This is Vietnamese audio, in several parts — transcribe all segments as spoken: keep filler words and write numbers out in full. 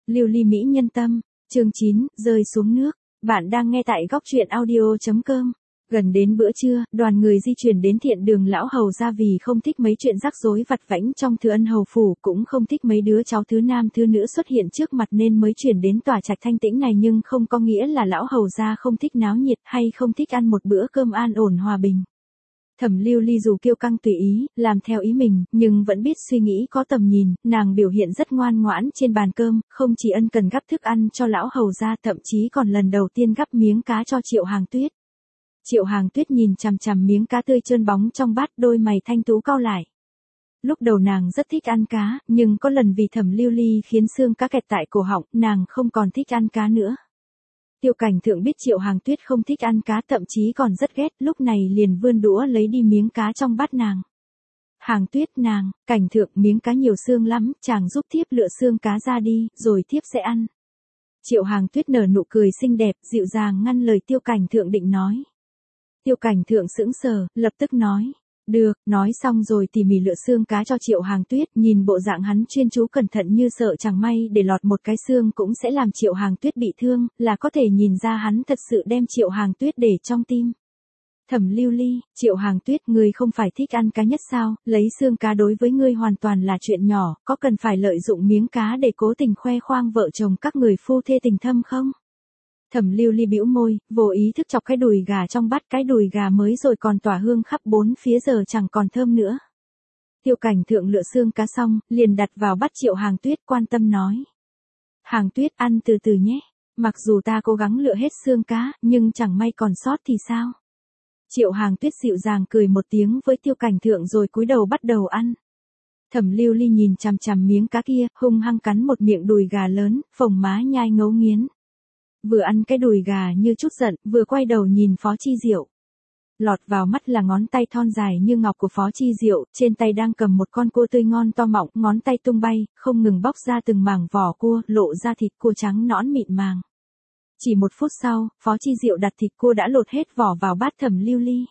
Lưu ly mỹ nhân tâm, chương chín, rơi xuống nước. Bạn đang nghe tại góc truyện audio chấm com. Gần đến bữa trưa, đoàn người di chuyển đến thiện đường lão hầu ra vì không thích mấy chuyện rắc rối vặt vãnh trong Thừa Ân hầu phủ, cũng không thích mấy đứa cháu thứ nam thứ nữ xuất hiện trước mặt nên mới chuyển đến tòa trạch thanh tĩnh này, nhưng không có nghĩa là lão hầu ra không thích náo nhiệt hay không thích ăn một bữa cơm an ổn hòa bình. Thẩm Lưu Ly dù kiêu căng tùy ý, làm theo ý mình, nhưng vẫn biết suy nghĩ có tầm nhìn, nàng biểu hiện rất ngoan ngoãn trên bàn cơm, không chỉ ân cần gắp thức ăn cho lão hầu ra, thậm chí còn lần đầu tiên gắp miếng cá cho Triệu Hàng Tuyết. Triệu Hàng Tuyết nhìn chằm chằm miếng cá tươi trơn bóng trong bát, đôi mày thanh tú cau lại. Lúc đầu nàng rất thích ăn cá, nhưng có lần vì Thẩm Lưu Ly khiến xương cá kẹt tại cổ họng, nàng không còn thích ăn cá nữa. Tiêu Cảnh Thượng biết Triệu Hàng Tuyết không thích ăn cá, thậm chí còn rất ghét, lúc này liền vươn đũa lấy đi miếng cá trong bát nàng. Hàng Tuyết, nàng, Cảnh Thượng, miếng cá nhiều xương lắm, chàng giúp thiếp lựa xương cá ra đi, rồi thiếp sẽ ăn. Triệu Hàng Tuyết nở nụ cười xinh đẹp, dịu dàng ngăn lời Tiêu Cảnh Thượng định nói. Tiêu Cảnh Thượng sững sờ, lập tức nói. Được, nói xong rồi tỉ mỉ lựa xương cá cho Triệu Hàng Tuyết, nhìn bộ dạng hắn chuyên chú cẩn thận như sợ chẳng may để lọt một cái xương cũng sẽ làm Triệu Hàng Tuyết bị thương, là có thể nhìn ra hắn thật sự đem Triệu Hàng Tuyết để trong tim. Thẩm Lưu Ly, Triệu Hàng Tuyết, ngươi không phải thích ăn cá nhất sao, lấy xương cá đối với ngươi hoàn toàn là chuyện nhỏ, có cần phải lợi dụng miếng cá để cố tình khoe khoang vợ chồng các người phu thê tình thâm không? Thẩm Lưu Ly bĩu môi, vô ý thức chọc cái đùi gà trong bát, cái đùi gà mới rồi còn tỏa hương khắp bốn phía giờ chẳng còn thơm nữa. Tiêu Cảnh Thượng lựa xương cá xong, liền đặt vào bát Triệu Hàng Tuyết, quan tâm nói. Hàng Tuyết, ăn từ từ nhé, mặc dù ta cố gắng lựa hết xương cá, nhưng chẳng may còn sót thì sao? Triệu Hàng Tuyết dịu dàng cười một tiếng với Tiêu Cảnh Thượng rồi cúi đầu bắt đầu ăn. Thẩm Lưu Ly nhìn chằm chằm miếng cá kia, hung hăng cắn một miệng đùi gà lớn, phồng má nhai ngấu nghiến. Vừa ăn cái đùi gà như chút giận, vừa quay đầu nhìn Phó Chi Diệu. Lọt vào mắt là ngón tay thon dài như ngọc của Phó Chi Diệu, trên tay đang cầm một con cua tươi ngon to mọng, ngón tay tung bay, không ngừng bóc ra từng mảng vỏ cua, lộ ra thịt cua trắng nõn mịn màng. Chỉ một phút sau, Phó Chi Diệu đặt thịt cua đã lột hết vỏ vào bát Thẩm Lưu Ly.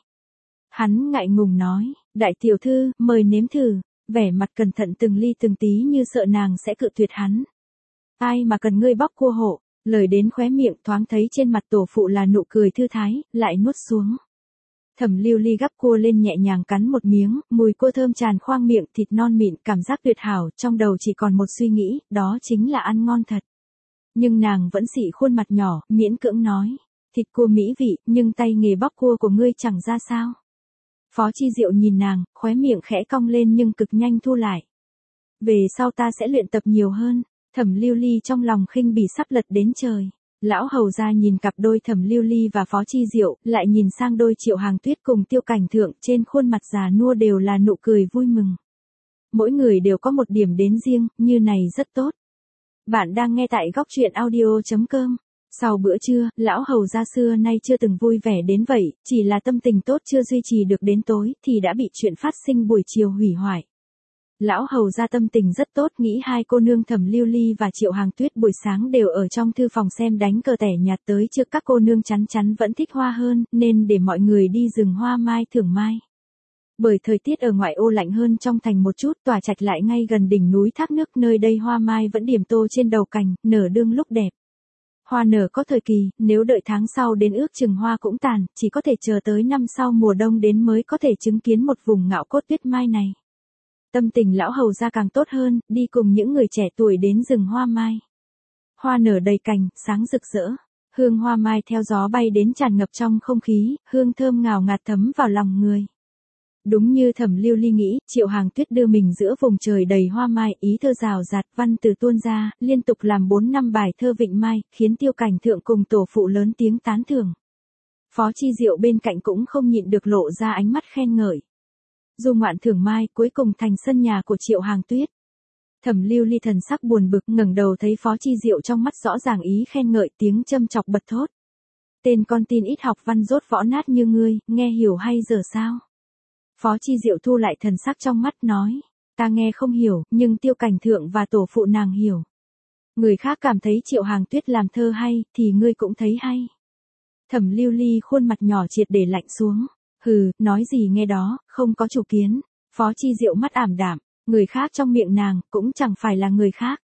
Hắn ngại ngùng nói, đại tiểu thư, mời nếm thử, vẻ mặt cẩn thận từng ly từng tí như sợ nàng sẽ cự tuyệt hắn. Ai mà cần ngươi bóc cua hộ. Lời đến khóe miệng, thoáng thấy trên mặt tổ phụ là nụ cười thư thái, lại nuốt xuống. Thẩm Lưu Ly gắp cua lên nhẹ nhàng cắn một miếng, mùi cua thơm tràn khoang miệng, thịt non mịn, cảm giác tuyệt hảo, trong đầu chỉ còn một suy nghĩ, đó chính là ăn ngon thật. Nhưng nàng vẫn xị khuôn mặt nhỏ, miễn cưỡng nói, thịt cua mỹ vị, nhưng tay nghề bóc cua của ngươi chẳng ra sao. Phó Chi Diệu nhìn nàng, khóe miệng khẽ cong lên nhưng cực nhanh thu lại. Về sau ta sẽ luyện tập nhiều hơn. Thẩm Lưu Ly trong lòng khinh bỉ sắp lật đến trời. Lão hầu ra nhìn cặp đôi Thẩm Lưu Ly và Phó Chi Diệu, lại nhìn sang đôi Triệu Hàng Tuyết cùng Tiêu Cảnh Thượng, trên khuôn mặt già nua đều là nụ cười vui mừng. Mỗi người đều có một điểm đến riêng, như này rất tốt. Bạn đang nghe tại góc truyện audio chấm com. Sau bữa trưa, lão hầu ra xưa nay chưa từng vui vẻ đến vậy, chỉ là tâm tình tốt chưa duy trì được đến tối, thì đã bị chuyện phát sinh buổi chiều hủy hoại. Lão hầu ra tâm tình rất tốt, nghĩ hai cô nương Thẩm Lưu Ly và Triệu Hàng Tuyết buổi sáng đều ở trong thư phòng xem đánh cờ tẻ nhạt tới trước, các cô nương chắn chắn vẫn thích hoa hơn, nên để mọi người đi rừng hoa mai thưởng mai. Bởi thời tiết ở ngoại ô lạnh hơn trong thành một chút, tòa trạch lại ngay gần đỉnh núi thác nước, nơi đây hoa mai vẫn điểm tô trên đầu cành, nở đương lúc đẹp. Hoa nở có thời kỳ, nếu đợi tháng sau đến ước chừng hoa cũng tàn, chỉ có thể chờ tới năm sau mùa đông đến mới có thể chứng kiến một vùng ngạo cốt tuyết mai này. Tâm tình lão hầu ra càng tốt hơn, đi cùng những người trẻ tuổi đến rừng hoa mai. Hoa nở đầy cành, sáng rực rỡ. Hương hoa mai theo gió bay đến tràn ngập trong không khí, hương thơm ngào ngạt thấm vào lòng người. Đúng như Thẩm Lưu Ly nghĩ, Triệu Hàng Tuyết đưa mình giữa vùng trời đầy hoa mai, ý thơ rào rạt, văn từ tuôn ra, liên tục làm bốn năm bài thơ vịnh mai, khiến Tiêu Cảnh Thượng cùng tổ phụ lớn tiếng tán thưởng. Phó Chi Diệu bên cạnh cũng không nhịn được lộ ra ánh mắt khen ngợi. Du ngoạn thưởng mai, cuối cùng thành sân nhà của Triệu Hàng Tuyết. Thẩm Lưu Ly thần sắc buồn bực, ngẩng đầu thấy Phó Chi Diệu trong mắt rõ ràng ý khen ngợi, tiếng châm chọc bật thốt. Tên con tin ít học văn dốt võ nát như ngươi, nghe hiểu hay giờ sao? Phó Chi Diệu thu lại thần sắc trong mắt nói, ta nghe không hiểu, nhưng Tiêu Cảnh Thượng và tổ phụ nàng hiểu. Người khác cảm thấy Triệu Hàng Tuyết làm thơ hay, thì ngươi cũng thấy hay. Thẩm Lưu Ly khuôn mặt nhỏ triệt để lạnh xuống. Hừ, nói gì nghe đó, không có chủ kiến. Phó Chi Diệu mắt ảm đạm, người khác trong miệng nàng, cũng chẳng phải là người khác.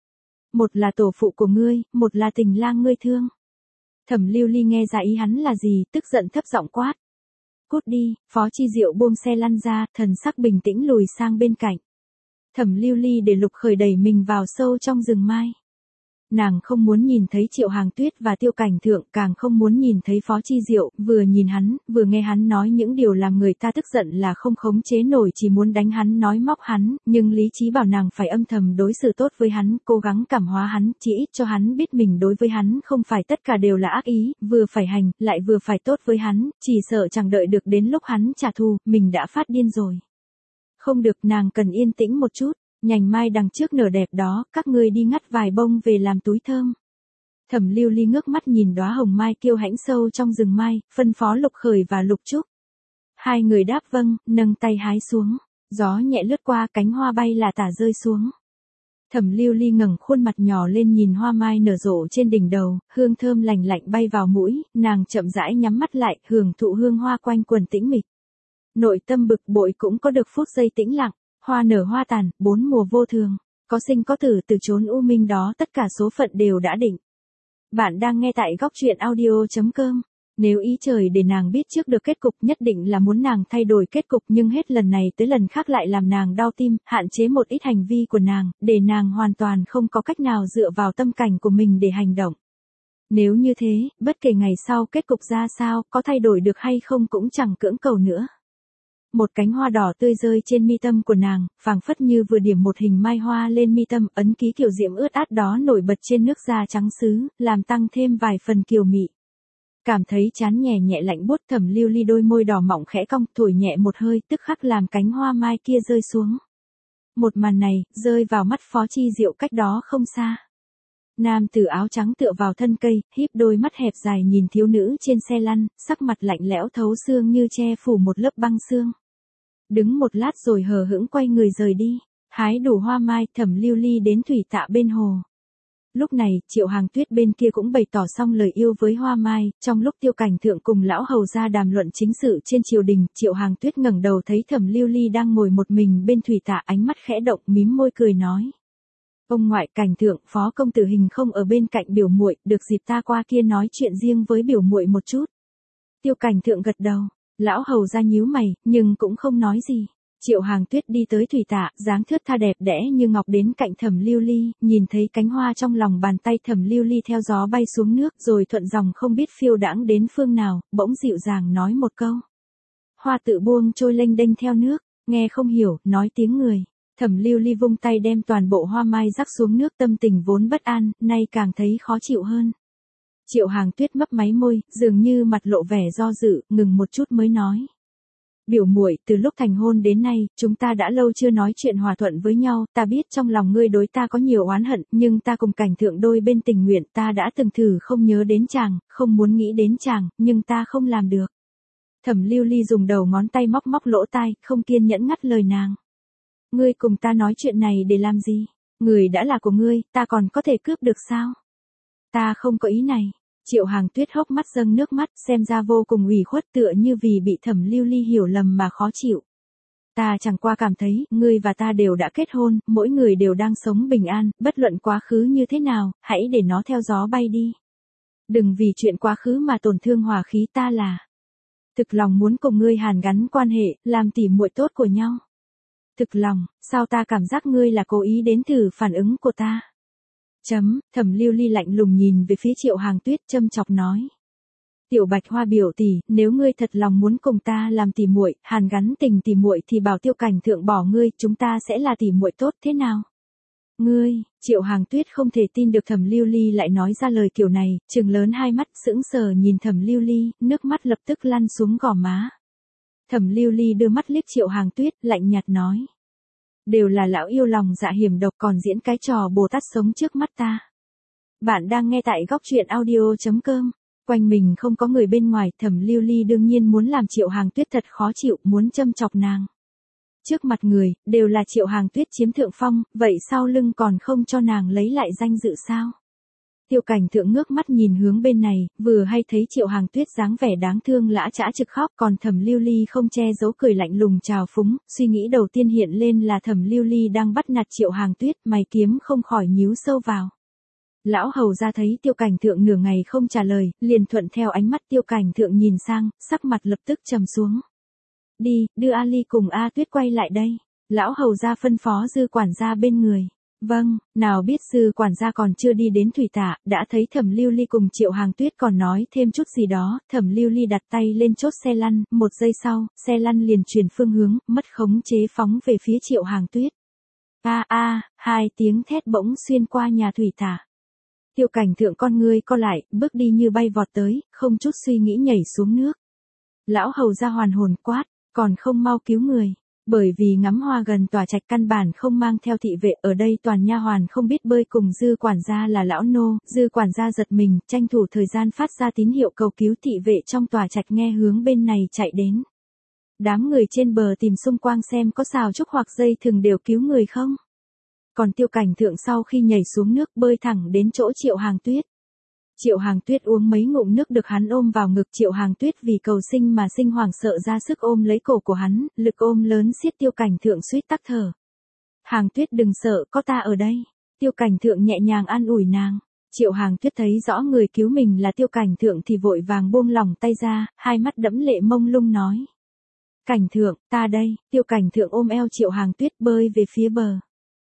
Một là tổ phụ của ngươi, một là tình lang ngươi thương. Thẩm Lưu Ly nghe ra ý hắn là gì, tức giận thấp giọng quát. Cút đi, Phó Chi Diệu buông xe lăn ra, thần sắc bình tĩnh lùi sang bên cạnh. Thẩm Lưu Ly để Lục Khởi đẩy mình vào sâu trong rừng mai. Nàng không muốn nhìn thấy Triệu Hàng Tuyết và Tiêu Cảnh Thượng, càng không muốn nhìn thấy Phó Chi Diệu, vừa nhìn hắn, vừa nghe hắn nói những điều làm người ta tức giận là không khống chế nổi, chỉ muốn đánh hắn nói móc hắn, nhưng lý trí bảo nàng phải âm thầm đối xử tốt với hắn, cố gắng cảm hóa hắn, chỉ ít cho hắn biết mình đối với hắn không phải tất cả đều là ác ý, vừa phải hành, lại vừa phải tốt với hắn, chỉ sợ chẳng đợi được đến lúc hắn trả thù, mình đã phát điên rồi. Không được, nàng cần yên tĩnh một chút. Nhành mai đằng trước nở đẹp đó, các ngươi đi ngắt vài bông về làm túi thơm. Thẩm Lưu Ly ngước mắt nhìn đóa hồng mai kiêu hãnh sâu trong rừng mai, phân phó Lục Khởi và Lục Trúc. Hai người đáp vâng, nâng tay hái xuống. Gió nhẹ lướt qua, cánh hoa bay là tả rơi xuống. Thẩm Lưu Ly ngẩng khuôn mặt nhỏ lên nhìn hoa mai nở rộ trên đỉnh đầu, hương thơm lành lạnh bay vào mũi, nàng chậm rãi nhắm mắt lại, hưởng thụ hương hoa quanh quần tĩnh mịch. Nội tâm bực bội cũng có được phút giây tĩnh lặng. Hoa nở hoa tàn, bốn mùa vô thường, có sinh có tử, từ chốn u minh đó tất cả số phận đều đã định. Bạn đang nghe tại góc truyện audio chấm com. Nếu ý trời để nàng biết trước được kết cục nhất định là muốn nàng thay đổi kết cục, nhưng hết lần này tới lần khác lại làm nàng đau tim, hạn chế một ít hành vi của nàng, để nàng hoàn toàn không có cách nào dựa vào tâm cảnh của mình để hành động. Nếu như thế, bất kể ngày sau kết cục ra sao, có thay đổi được hay không cũng chẳng cưỡng cầu nữa. Một cánh hoa đỏ tươi rơi trên mi tâm của nàng, phảng phất như vừa điểm một hình mai hoa lên mi tâm, ấn ký kiểu diễm ướt át đó nổi bật trên nước da trắng sứ, làm tăng thêm vài phần kiều mị. Cảm thấy chán nhẹ nhẹ lạnh buốt, Thẩm Lưu Ly đôi môi đỏ mọng khẽ cong, thổi nhẹ một hơi, tức khắc làm cánh hoa mai kia rơi xuống. Một màn này, rơi vào mắt Phó Chi Diệu cách đó không xa. Nam tử áo trắng tựa vào thân cây, híp đôi mắt hẹp dài nhìn thiếu nữ trên xe lăn, sắc mặt lạnh lẽo thấu xương như che phủ một lớp băng xương. Đứng một lát rồi hờ hững quay người rời đi, hái đủ hoa mai, Thẩm Lưu Ly đến thủy tạ bên hồ. Lúc này, Triệu Hàng Tuyết bên kia cũng bày tỏ xong lời yêu với hoa mai, trong lúc Tiêu Cảnh Thượng cùng lão hầu ra đàm luận chính sự trên triều đình, Triệu Hàng Tuyết ngẩng đầu thấy Thẩm Lưu Ly đang ngồi một mình bên thủy tạ, ánh mắt khẽ động, mím môi cười nói. Ông ngoại, Cảnh Thượng, Phó công tử Hình không ở bên cạnh biểu muội, được dịp ta qua kia nói chuyện riêng với biểu muội một chút. Tiêu Cảnh Thượng gật đầu. Lão hầu ra nhíu mày, nhưng cũng không nói gì. Triệu Hàng Tuyết đi tới thủy tạ, dáng thướt tha đẹp đẽ như ngọc đến cạnh Thẩm Lưu Ly, nhìn thấy cánh hoa trong lòng bàn tay Thẩm Lưu Ly theo gió bay xuống nước, rồi thuận dòng không biết phiêu đãng đến phương nào, bỗng dịu dàng nói một câu. Hoa tự buông trôi lênh đênh theo nước, nghe không hiểu, nói tiếng người. Thẩm Lưu Ly vung tay đem toàn bộ hoa mai rắc xuống nước, tâm tình vốn bất an, nay càng thấy khó chịu hơn. Triệu Hàng Tuyết mấp máy môi, dường như mặt lộ vẻ do dự, ngừng một chút mới nói. Biểu muội, từ lúc thành hôn đến nay, chúng ta đã lâu chưa nói chuyện hòa thuận với nhau, ta biết trong lòng ngươi đối ta có nhiều oán hận, nhưng ta cùng Cảnh Thượng đôi bên tình nguyện, ta đã từng thử không nhớ đến chàng, không muốn nghĩ đến chàng, nhưng ta không làm được. Thẩm Lưu Ly dùng đầu ngón tay móc móc lỗ tai, không kiên nhẫn ngắt lời nàng. Ngươi cùng ta nói chuyện này để làm gì? Người đã là của ngươi, ta còn có thể cướp được sao? Ta không có ý này. Triệu Hàng Tuyết hốc mắt dâng nước mắt, xem ra vô cùng ủy khuất, tựa như vì bị Thẩm Lưu Ly hiểu lầm mà khó chịu. Ta chẳng qua cảm thấy, ngươi và ta đều đã kết hôn, mỗi người đều đang sống bình an, bất luận quá khứ như thế nào, hãy để nó theo gió bay đi. Đừng vì chuyện quá khứ mà tổn thương hòa khí ta là. Thực lòng muốn cùng ngươi hàn gắn quan hệ, làm tỉ muội tốt của nhau. Thực lòng, sao ta cảm giác ngươi là cố ý đến thử phản ứng của ta? Chấm, Thẩm Lưu Ly lạnh lùng nhìn về phía Triệu Hàng Tuyết, châm chọc nói. Tiểu Bạch Hoa biểu tỷ, nếu ngươi thật lòng muốn cùng ta làm tỉ muội, hàn gắn tình tỉ muội thì bảo Tiêu Cảnh Thượng bỏ ngươi, chúng ta sẽ là tỉ muội tốt thế nào? Ngươi, Triệu Hàng Tuyết không thể tin được Thẩm Lưu Ly lại nói ra lời kiểu này, trừng lớn hai mắt, sững sờ nhìn Thẩm Lưu Ly, nước mắt lập tức lăn xuống gò má. Thẩm Lưu Ly đưa mắt liếc Triệu Hàng Tuyết, lạnh nhạt nói. Đều là lão yêu lòng dạ hiểm độc, còn diễn cái trò Bồ Tát sống trước mắt ta. Bạn đang nghe tại góc truyện audio chấm com. Quanh mình không có người bên ngoài, Thẩm Lưu Ly đương nhiên muốn làm Triệu Hàng Tuyết thật khó chịu, muốn châm chọc nàng. Trước mặt người, đều là Triệu Hàng Tuyết chiếm thượng phong, vậy sau lưng còn không cho nàng lấy lại danh dự sao? Tiêu Cảnh Thượng ngước mắt nhìn hướng bên này, vừa hay thấy Triệu Hàng Tuyết dáng vẻ đáng thương lã chã trực khóc, còn Thẩm Lưu Ly không che giấu cười lạnh lùng trào phúng, suy nghĩ đầu tiên hiện lên là Thẩm Lưu Ly đang bắt nạt Triệu Hàng Tuyết, mày kiếm không khỏi nhíu sâu vào. Lão hầu ra thấy Tiêu Cảnh Thượng nửa ngày không trả lời, liền thuận theo ánh mắt Tiêu Cảnh Thượng nhìn sang, sắc mặt lập tức trầm xuống. Đi, đưa Ali cùng A Tuyết quay lại đây. Lão hầu ra phân phó Dư quản gia bên người. Vâng, nào biết Dư quản gia còn chưa đi đến thủy tạ, đã thấy Thẩm Lưu Ly cùng Triệu Hàng Tuyết còn nói thêm chút gì đó, Thẩm Lưu Ly đặt tay lên chốt xe lăn, một giây sau, xe lăn liền chuyển phương hướng, mất khống chế phóng về phía Triệu Hàng Tuyết. A a, hai tiếng thét bỗng xuyên qua nhà thủy tạ. Tiêu Cảnh Thượng con ngươi co lại, bước đi như bay vọt tới, không chút suy nghĩ nhảy xuống nước. Lão hầu ra hoàn hồn quát, còn không mau cứu người. Bởi vì ngắm hoa gần tòa trạch căn bản không mang theo thị vệ, ở đây toàn nha hoàn không biết bơi cùng Dư quản gia là lão nô, Dư quản gia giật mình, tranh thủ thời gian phát ra tín hiệu cầu cứu, thị vệ trong tòa trạch nghe hướng bên này chạy đến. Đám người trên bờ tìm xung quanh xem có sào trúc hoặc dây thừng đều cứu người không. Còn Tiêu Cảnh Thượng sau khi nhảy xuống nước bơi thẳng đến chỗ Triệu Hàng Tuyết. Triệu Hàng Tuyết uống mấy ngụm nước được hắn ôm vào ngực. Triệu Hàng Tuyết vì cầu sinh mà sinh hoảng sợ ra sức ôm lấy cổ của hắn, lực ôm lớn xiết Tiêu Cảnh Thượng suýt tắc thở. Hàng Tuyết đừng sợ, có ta ở đây. Tiêu Cảnh Thượng nhẹ nhàng an ủi nàng. Triệu Hàng Tuyết thấy rõ người cứu mình là Tiêu Cảnh Thượng thì vội vàng buông lỏng tay ra, hai mắt đẫm lệ mông lung nói. Cảnh Thượng, ta đây. Tiêu Cảnh Thượng ôm eo Triệu Hàng Tuyết bơi về phía bờ.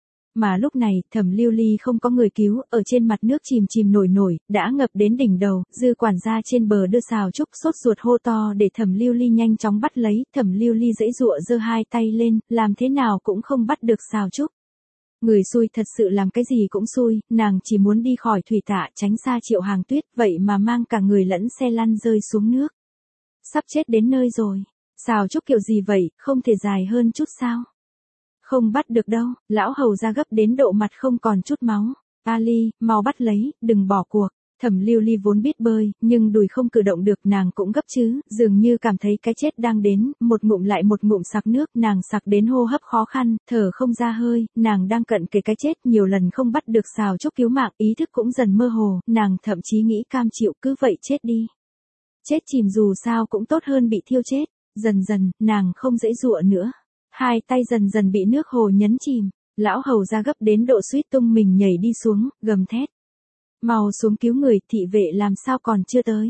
Mà lúc này, Thẩm Lưu Ly không có người cứu, ở trên mặt nước chìm chìm nổi nổi, đã ngập đến đỉnh đầu, Dư quản gia trên bờ đưa sào trúc sốt ruột hô to để Thẩm Lưu Ly nhanh chóng bắt lấy, Thẩm Lưu Ly giãy giụa giơ hai tay lên, làm thế nào cũng không bắt được sào trúc. Người xui thật sự làm cái gì cũng xui, nàng chỉ muốn đi khỏi thủy tạ tránh xa Triệu Hàng Tuyết, vậy mà mang cả người lẫn xe lăn rơi xuống nước. Sắp chết đến nơi rồi, sào trúc kiểu gì vậy, không thể dài hơn chút sao? Không bắt được đâu, lão hầu ra gấp đến độ mặt không còn chút máu. Ali, mau bắt lấy, đừng bỏ cuộc. Thẩm Lưu Ly vốn biết bơi, nhưng đùi không cử động được, nàng cũng gấp chứ, dường như cảm thấy cái chết đang đến, một ngụm lại một ngụm sặc nước, nàng sặc đến hô hấp khó khăn, thở không ra hơi, nàng đang cận kề cái chết, nhiều lần không bắt được sào trúc cứu mạng, ý thức cũng dần mơ hồ, nàng thậm chí nghĩ cam chịu cứ vậy chết đi. Chết chìm dù sao cũng tốt hơn bị thiêu chết, dần dần, nàng không giãy giụa nữa. Hai tay dần dần bị nước hồ nhấn chìm, lão hầu ra gấp đến độ suýt tung mình nhảy đi xuống, gầm thét. Mau xuống cứu người, thị vệ làm sao còn chưa tới.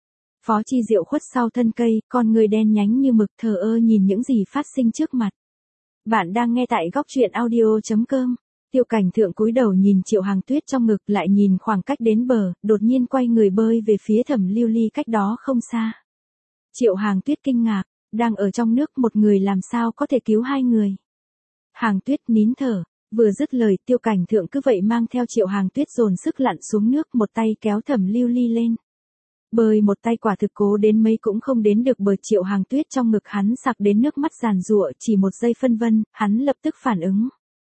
Phó Chi Diệu khuất sau thân cây, con người đen nhánh như mực thờ ơ nhìn những gì phát sinh trước mặt. Bạn đang nghe tại góc truyện audio chấm com. Tiêu Cảnh Thượng cúi đầu nhìn Triệu Hàng Tuyết trong ngực, lại nhìn khoảng cách đến bờ, đột nhiên quay người bơi về phía Thẩm Lưu Ly cách đó không xa. Triệu Hàng Tuyết kinh ngạc. Đang ở trong nước một người làm sao có thể cứu hai người. Hàng Tuyết nín thở, vừa dứt lời Tiêu Cảnh Thượng cứ vậy mang theo Triệu Hàng Tuyết dồn sức lặn xuống nước, một tay kéo Thẩm Lưu Ly lên. Bơi một tay quả thực cố đến mấy cũng không đến được bờ. Triệu Hàng Tuyết trong ngực hắn sặc đến nước mắt giàn giụa, chỉ một giây phân vân, hắn lập tức phản ứng.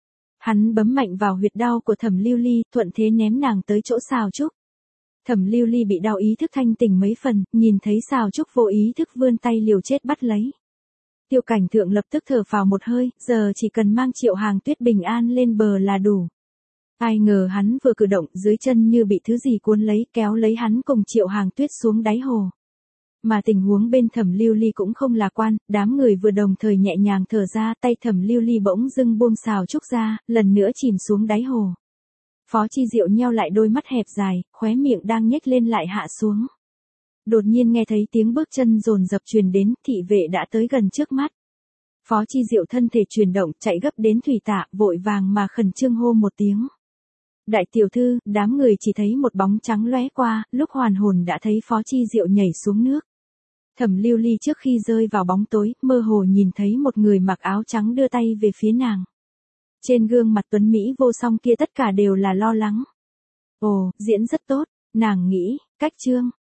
Hắn bấm mạnh vào huyệt đau của Thẩm Lưu Ly, thuận thế ném nàng tới chỗ sào trúc. Thẩm Lưu Ly bị đau ý thức thanh tỉnh mấy phần, nhìn thấy sào trúc vô ý thức vươn tay liều chết bắt lấy. Tiêu Cảnh Thượng lập tức thở phào một hơi, giờ chỉ cần mang Triệu Hàng Tuyết bình an lên bờ là đủ. Ai ngờ hắn vừa cử động, dưới chân như bị thứ gì cuốn lấy, kéo lấy hắn cùng Triệu Hàng Tuyết xuống đáy hồ. Mà tình huống bên Thẩm Lưu Ly cũng không lạc quan, đám người vừa đồng thời nhẹ nhàng thở ra, tay Thẩm Lưu Ly bỗng dưng buông sào trúc ra, lần nữa chìm xuống đáy hồ. Phó Chi Diệu nheo lại đôi mắt hẹp dài, khóe miệng đang nhếch lên lại hạ xuống. Đột nhiên nghe thấy tiếng bước chân dồn dập truyền đến, thị vệ đã tới gần trước mắt. Phó Chi Diệu thân thể chuyển động, chạy gấp đến thủy tạ, vội vàng mà khẩn trương hô một tiếng. Đại tiểu thư, đám người chỉ thấy một bóng trắng lóe qua, lúc hoàn hồn đã thấy Phó Chi Diệu nhảy xuống nước. Thẩm Lưu Ly trước khi rơi vào bóng tối, mơ hồ nhìn thấy một người mặc áo trắng đưa tay về phía nàng. Trên gương mặt tuấn Mỹ vô song kia tất cả đều là lo lắng. Ồ, diễn rất tốt, nàng nghĩ, cách chương,